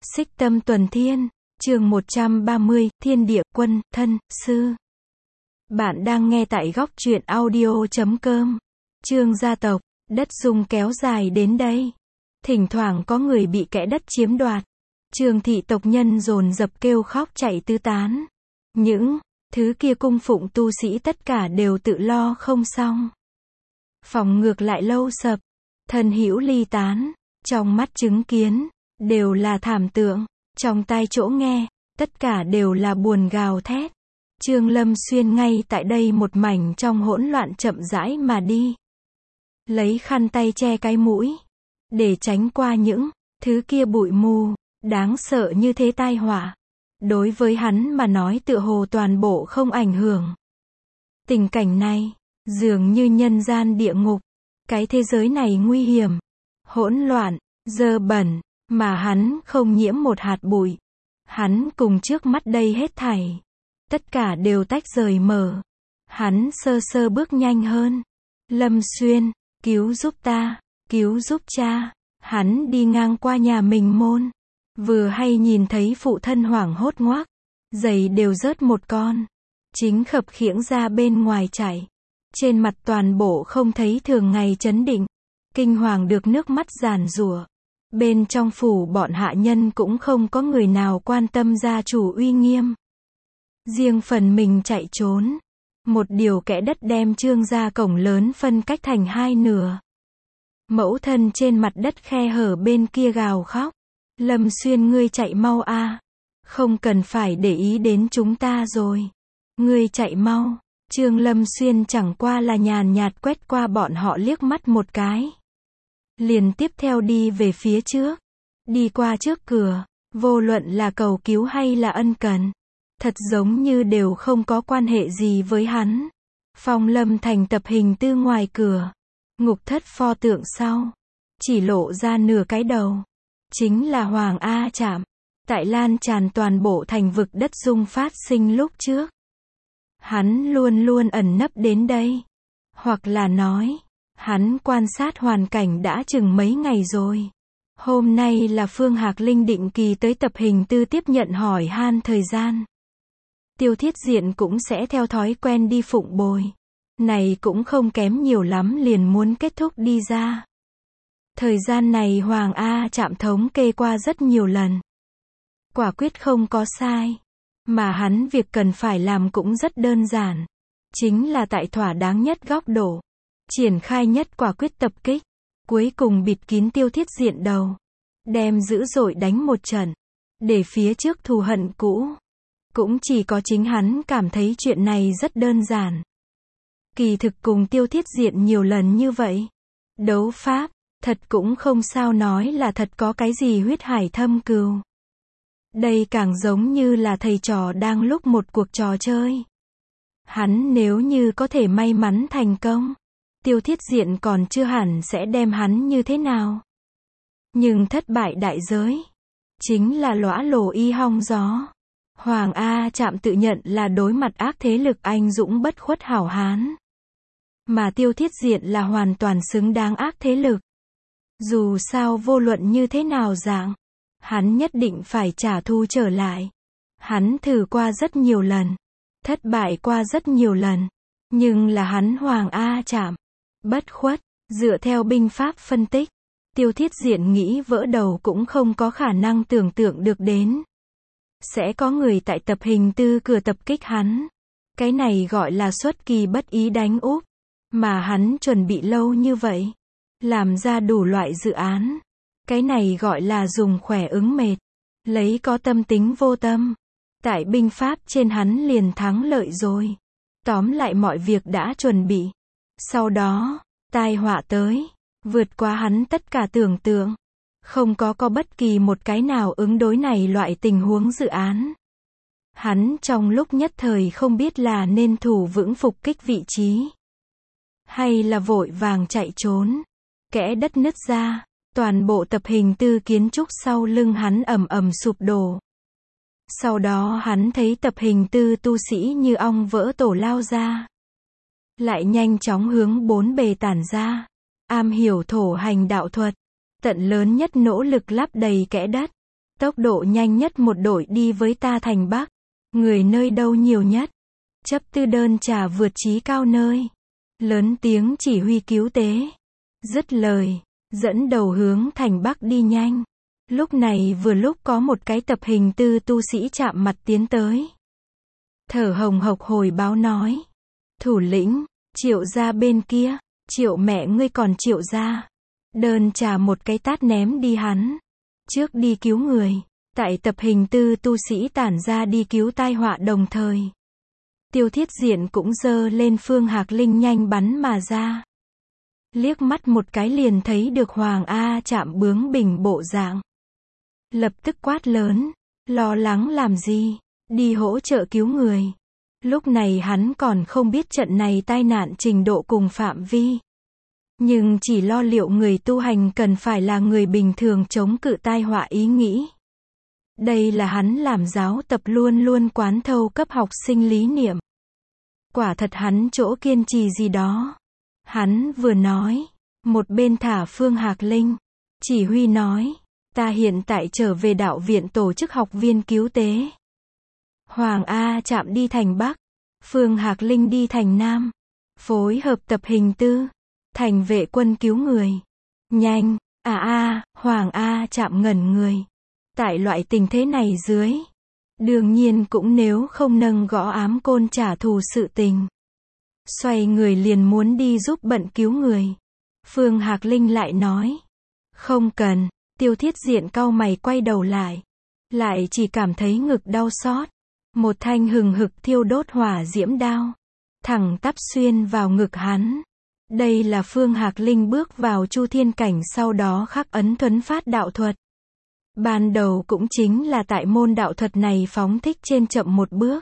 Xích Tâm Tuần Thiên, chương 130, Thiên Địa Quân, Thân, Sư. Bạn đang nghe tại góc truyện audio.com. Chương gia tộc, đất dung kéo dài đến đây. Thỉnh thoảng có người bị kẻ đất chiếm đoạt. Trường thị tộc nhân dồn dập kêu khóc chạy tứ tán. Những thứ kia cung phụng tu sĩ tất cả đều tự lo không xong. Phòng ngược lại lâu sập, thân hữu ly tán, trong mắt chứng kiến, đều là thảm tượng, trong tai chỗ nghe, tất cả đều là buồn gào thét. Trương Lâm Xuyên ngay tại đây một mảnh trong hỗn loạn chậm rãi mà đi. Lấy khăn tay che cái mũi, để tránh qua những thứ kia bụi mù, đáng sợ như thế tai họa. Đối với hắn mà nói tựa hồ toàn bộ không ảnh hưởng. Tình cảnh này, dường như nhân gian địa ngục. Cái thế giới này nguy hiểm, hỗn loạn, dơ bẩn, mà hắn không nhiễm một hạt bụi. Hắn cùng trước mắt đây hết thảy. Tất cả đều tách rời mở. Hắn sơ sơ bước nhanh hơn. Lâm Xuyên, cứu giúp ta, cứu giúp cha. Hắn đi ngang qua nhà mình môn. Vừa hay nhìn thấy phụ thân hoảng hốt ngoác. Giày đều rớt một con. Chính khập khiễng ra bên ngoài chạy. Trên mặt toàn bộ không thấy thường ngày trấn định. Kinh hoàng được nước mắt giàn giụa. Bên trong phủ bọn hạ nhân cũng không có người nào quan tâm gia chủ uy nghiêm. Riêng phần mình chạy trốn. Một điều kẽ đất đem Trương gia cổng lớn phân cách thành hai nửa. Mẫu thân trên mặt đất khe hở bên kia gào khóc. Lâm Xuyên ngươi chạy mau a, không cần phải để ý đến chúng ta rồi. Ngươi chạy mau. Trương Lâm Xuyên chẳng qua là nhàn nhạt quét qua bọn họ liếc mắt một cái. Liền tiếp theo đi về phía trước. Đi qua trước cửa, vô luận là cầu cứu hay là ân cần. Thật giống như đều không có quan hệ gì với hắn. Phong Lâm Thành tập hình tư ngoài cửa. Ngục thất pho tượng sau. Chỉ lộ ra nửa cái đầu. Chính là Hoàng A Trạm. Tại lan tràn toàn bộ thành vực đất dung phát sinh lúc trước. Hắn luôn luôn ẩn nấp đến đây. Hoặc là nói, hắn quan sát hoàn cảnh đã chừng mấy ngày rồi. Hôm nay là Phương Hạc Linh định kỳ tới tập hình tư tiếp nhận hỏi han thời gian. Tiêu Thiết Diện cũng sẽ theo thói quen đi phụng bồi. Này cũng không kém nhiều lắm liền muốn kết thúc đi ra. Thời gian này Hoàng A Trạm thống kê qua rất nhiều lần. Quả quyết không có sai. Mà hắn việc cần phải làm cũng rất đơn giản. Chính là tại thỏa đáng nhất góc độ. Triển khai nhất quả quyết tập kích. Cuối cùng bịt kín Tiêu Thiết Diện đầu. Đem dữ dội đánh một trận. Để phía trước thù hận cũ. Cũng chỉ có chính hắn cảm thấy chuyện này rất đơn giản. Kỳ thực cùng Tiêu Thiết Diện nhiều lần như vậy. Đấu pháp, thật cũng không sao nói là thật có cái gì huyết hải thâm cừu. Đây càng giống như là thầy trò đang lúc một cuộc trò chơi. Hắn nếu như có thể may mắn thành công, Tiêu Thiết Diện còn chưa hẳn sẽ đem hắn như thế nào. Nhưng thất bại đại giới, chính là lõa lồ y hong gió. Hoàng A Trạm tự nhận là đối mặt ác thế lực anh dũng bất khuất hảo hán. Mà Tiêu Thiết Diện là hoàn toàn xứng đáng ác thế lực. Dù sao vô luận như thế nào dạng, hắn nhất định phải trả thù trở lại. Hắn thử qua rất nhiều lần. Thất bại qua rất nhiều lần. Nhưng là hắn Hoàng A Trạm. Bất khuất. Dựa theo binh pháp phân tích. Tiêu Thiết Diện nghĩ vỡ đầu cũng không có khả năng tưởng tượng được đến. Sẽ có người tại tập hình tư cửa tập kích hắn. Cái này gọi là xuất kỳ bất ý đánh úp. Mà hắn chuẩn bị lâu như vậy. Làm ra đủ loại dự án. Cái này gọi là dùng khỏe ứng mệt. Lấy có tâm tính vô tâm. Tại binh pháp trên hắn liền thắng lợi rồi. Tóm lại mọi việc đã chuẩn bị. Sau đó, tai họa tới. Vượt qua hắn tất cả tưởng tượng. Không có bất kỳ một cái nào ứng đối này loại tình huống dự án. Hắn trong lúc nhất thời không biết là nên thủ vững phục kích vị trí. Hay là vội vàng chạy trốn. Kẽ đất nứt ra. Toàn bộ tập hình tư kiến trúc sau lưng hắn ầm ầm sụp đổ. Sau đó hắn thấy tập hình tư tu sĩ như ong vỡ tổ lao ra. Lại nhanh chóng hướng bốn bề tản ra. Am hiểu thổ hành đạo thuật. Tận lớn nhất nỗ lực lấp đầy kẽ đất. Tốc độ nhanh nhất một đội đi với ta thành Bắc. Người nơi đâu nhiều nhất? Chấp tư đơn trà vượt chí cao nơi. Lớn tiếng chỉ huy cứu tế. Dứt lời, dẫn đầu hướng thành Bắc đi nhanh. Lúc này vừa lúc có một cái tập hình tư tu sĩ chạm mặt tiến tới. Thở hồng hộc hồi báo nói. Thủ lĩnh, Triệu gia bên kia. Triệu mẹ ngươi còn Triệu gia. Đơn trà một cái tát ném đi hắn. Trước đi cứu người. Tại tập hình tư tu sĩ tản ra đi cứu tai họa đồng thời. Tiêu Thiết Diện cũng giơ lên Phương Hạc Linh nhanh bắn mà ra. Liếc mắt một cái liền thấy được Hoàng A Trạm bướng bỉnh bộ dạng. Lập tức quát lớn. Lo lắng làm gì? Đi hỗ trợ cứu người. Lúc này hắn còn không biết trận này tai nạn trình độ cùng phạm vi. Nhưng chỉ lo liệu người tu hành cần phải là người bình thường chống cự tai họa ý nghĩ. Đây là hắn làm giáo tập luôn luôn quán thâu cấp học sinh lý niệm. Quả thật hắn chỗ kiên trì gì đó. Hắn vừa nói, một bên thả Phương Hạc Linh. Chỉ huy nói, ta hiện tại trở về đạo viện tổ chức học viên cứu tế. Hoàng A Trạm đi thành Bắc, Phương Hạc Linh đi thành Nam. Phối hợp tập hình tư, thành vệ quân cứu người. Nhanh, Hoàng A Trạm ngẩn người. Tại loại tình thế này dưới, đương nhiên cũng nếu không nâng gõ ám côn trả thù sự tình. Xoay người liền muốn đi giúp bận cứu người. Phương Hạc Linh lại nói. Không cần. Tiêu Thiết Diện cau mày quay đầu lại. Lại chỉ cảm thấy ngực đau xót. Một thanh hừng hực thiêu đốt hỏa diễm đao. Thẳng tắp xuyên vào ngực hắn. Đây là Phương Hạc Linh bước vào Chu Thiên Cảnh sau đó khắc ấn thuấn phát đạo thuật. Ban đầu cũng chính là tại môn đạo thuật này phóng thích trên chậm một bước.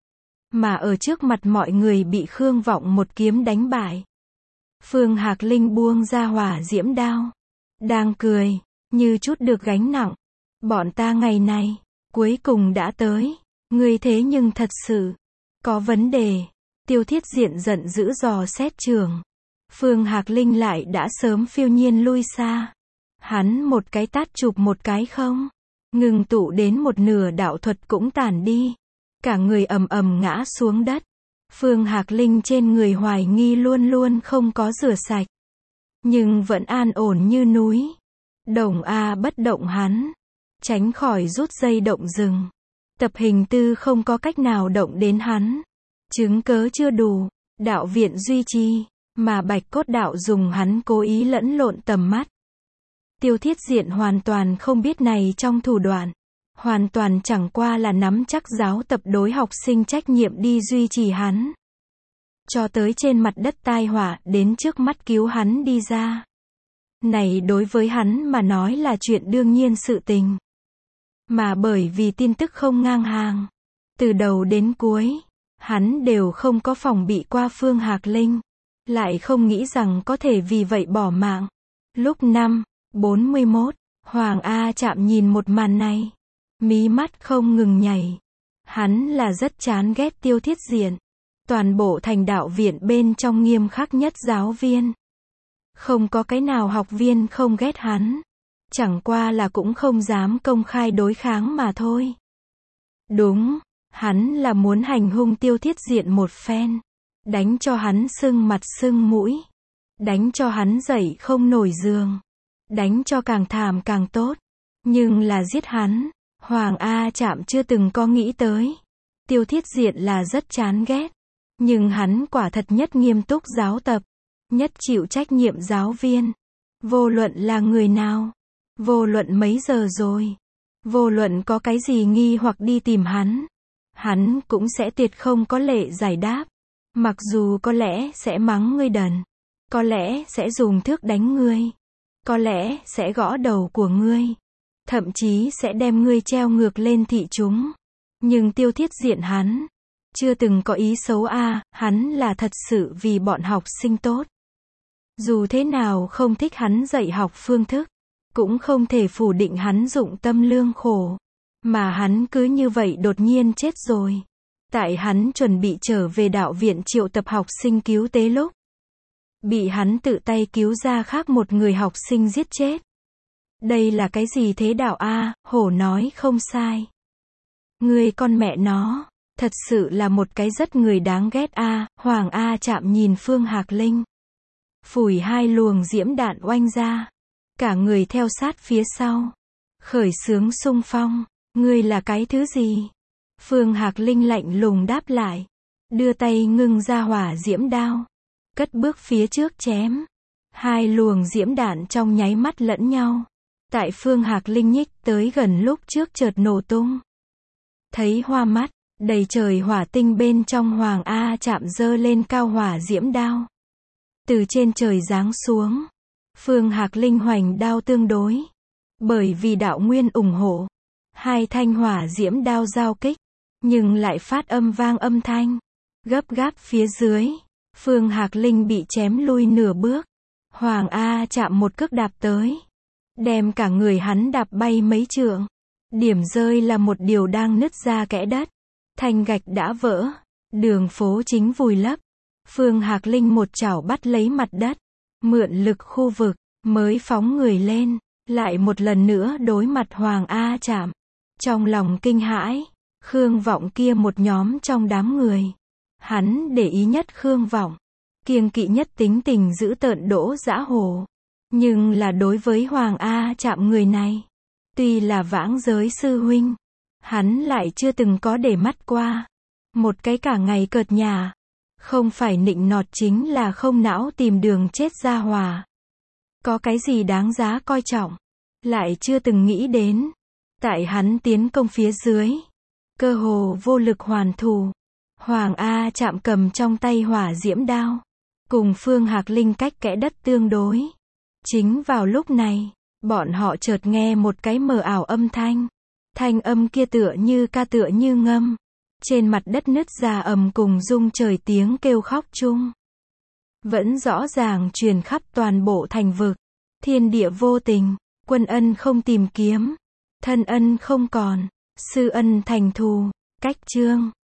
Mà ở trước mặt mọi người bị Khương Vọng một kiếm đánh bại. Phương Hạc Linh buông ra hỏa diễm đao. Đang cười, như chút được gánh nặng. Bọn ta ngày này, cuối cùng đã tới. Ngươi thế nhưng thật sự, có vấn đề. Tiêu Thiết Diện giận dữ dò xét trường. Phương Hạc Linh lại đã sớm phiêu nhiên lui xa. Hắn một cái tát chụp một cái không. Ngừng tụ đến một nửa đạo thuật cũng tản đi. Cả người ầm ầm ngã xuống đất. Phương Hạc Linh trên người hoài nghi luôn luôn không có rửa sạch. Nhưng vẫn an ổn như núi. Đồng A bất động hắn. Tránh khỏi rút dây động rừng. Tập hình tư không có cách nào động đến hắn. Chứng cớ chưa đủ. Đạo viện duy trì. Mà Bạch Cốt đạo dùng hắn cố ý lẫn lộn tầm mắt. Tiêu Thiết Diện hoàn toàn không biết này trong thủ đoạn. Hoàn toàn chẳng qua là nắm chắc giáo tập đối học sinh trách nhiệm đi duy trì hắn. Cho tới trên mặt đất tai họa đến trước mắt cứu hắn đi ra. Này đối với hắn mà nói là chuyện đương nhiên sự tình. Mà bởi vì tin tức không ngang hàng. Từ đầu đến cuối, hắn đều không có phòng bị qua Phương Hạc Linh. Lại không nghĩ rằng có thể vì vậy bỏ mạng. Lúc 5:41, Hoàng A Trạm nhìn một màn này. Mí mắt không ngừng nhảy. Hắn là rất chán ghét Tiêu Thiết Diện. Toàn bộ thành đạo viện bên trong nghiêm khắc nhất giáo viên. Không có cái nào học viên không ghét hắn. Chẳng qua là cũng không dám công khai đối kháng mà thôi. Đúng, hắn là muốn hành hung Tiêu Thiết Diện một phen. Đánh cho hắn sưng mặt sưng mũi. Đánh cho hắn dậy không nổi giường. Đánh cho càng thảm càng tốt. Nhưng là giết hắn, Hoàng A Trạm chưa từng có nghĩ tới. Tiêu Thiết Diện là rất chán ghét. Nhưng hắn quả thật nhất nghiêm túc giáo tập. Nhất chịu trách nhiệm giáo viên. Vô luận là người nào. Vô luận mấy giờ rồi. Vô luận có cái gì nghi hoặc đi tìm hắn. Hắn cũng sẽ tuyệt không có lệ giải đáp. Mặc dù có lẽ sẽ mắng ngươi đần. Có lẽ sẽ dùng thước đánh ngươi. Có lẽ sẽ gõ đầu của ngươi. Thậm chí sẽ đem ngươi treo ngược lên thị chúng. Nhưng Tiêu Thiết Diện hắn chưa từng có ý xấu hắn là thật sự vì bọn học sinh tốt. Dù thế nào không thích hắn dạy học phương thức, cũng không thể phủ định hắn dụng tâm lương khổ. Mà hắn cứ như vậy đột nhiên chết rồi. Tại hắn chuẩn bị trở về đạo viện triệu tập học sinh cứu tế lúc. Bị hắn tự tay cứu ra khác một người học sinh giết chết. Đây là cái gì thế đạo a? Hổ nói không sai. Ngươi con mẹ nó, thật sự là một cái rất người đáng ghét a. Hoàng A Trạm nhìn Phương Hạc Linh. Phủi hai luồng diễm đạn oanh ra. Cả người theo sát phía sau. Khởi xướng xung phong. Ngươi là cái thứ gì? Phương Hạc Linh lạnh lùng đáp lại. Đưa tay ngưng ra hỏa diễm đao. Cất bước phía trước chém. Hai luồng diễm đạn trong nháy mắt lẫn nhau. Tại Phương Hạc Linh nhích tới gần lúc trước chợt nổ tung. Thấy hoa mắt, đầy trời hỏa tinh bên trong Hoàng A Trạm giơ lên cao hỏa diễm đao. Từ trên trời giáng xuống. Phương Hạc Linh hoành đao tương đối. Bởi vì đạo nguyên ủng hộ. Hai thanh hỏa diễm đao giao kích. Nhưng lại phát âm vang âm thanh. Gấp gáp phía dưới. Phương Hạc Linh bị chém lui nửa bước. Hoàng A Trạm một cước đạp tới. Đem cả người hắn đạp bay mấy trượng. Điểm rơi là một điều đang nứt ra kẽ đất. Thanh gạch đã vỡ. Đường phố chính vùi lấp. Phương Hạc Linh một chảo bắt lấy mặt đất. Mượn lực khu vực. Mới phóng người lên. Lại một lần nữa đối mặt Hoàng A Trạm. Trong lòng kinh hãi. Khương Vọng kia một nhóm trong đám người. Hắn để ý nhất Khương Vọng. Kiêng kỵ nhất tính tình giữ tợn Đỗ Dã Hồ. Nhưng là đối với Hoàng A Trạm người này. Tuy là vãng giới sư huynh. Hắn lại chưa từng có để mắt qua. Một cái cả ngày cợt nhả. Không phải nịnh nọt chính là không não tìm đường chết ra hòa. Có cái gì đáng giá coi trọng. Lại chưa từng nghĩ đến. Tại hắn tiến công phía dưới. Cơ hồ vô lực hoàn thù. Hoàng A Trạm cầm trong tay hỏa diễm đao. Cùng Phương Hạc Linh cách kẽ đất tương đối. Chính vào lúc này, bọn họ chợt nghe một cái mờ ảo âm thanh. Thanh âm kia tựa như ca tựa như ngâm. Trên mặt đất nứt ra ầm cùng rung trời tiếng kêu khóc chung. Vẫn rõ ràng truyền khắp toàn bộ thành vực. Thiên địa vô tình, quân ân không tìm kiếm. Thân ân không còn, sư ân thành thù. Cách chương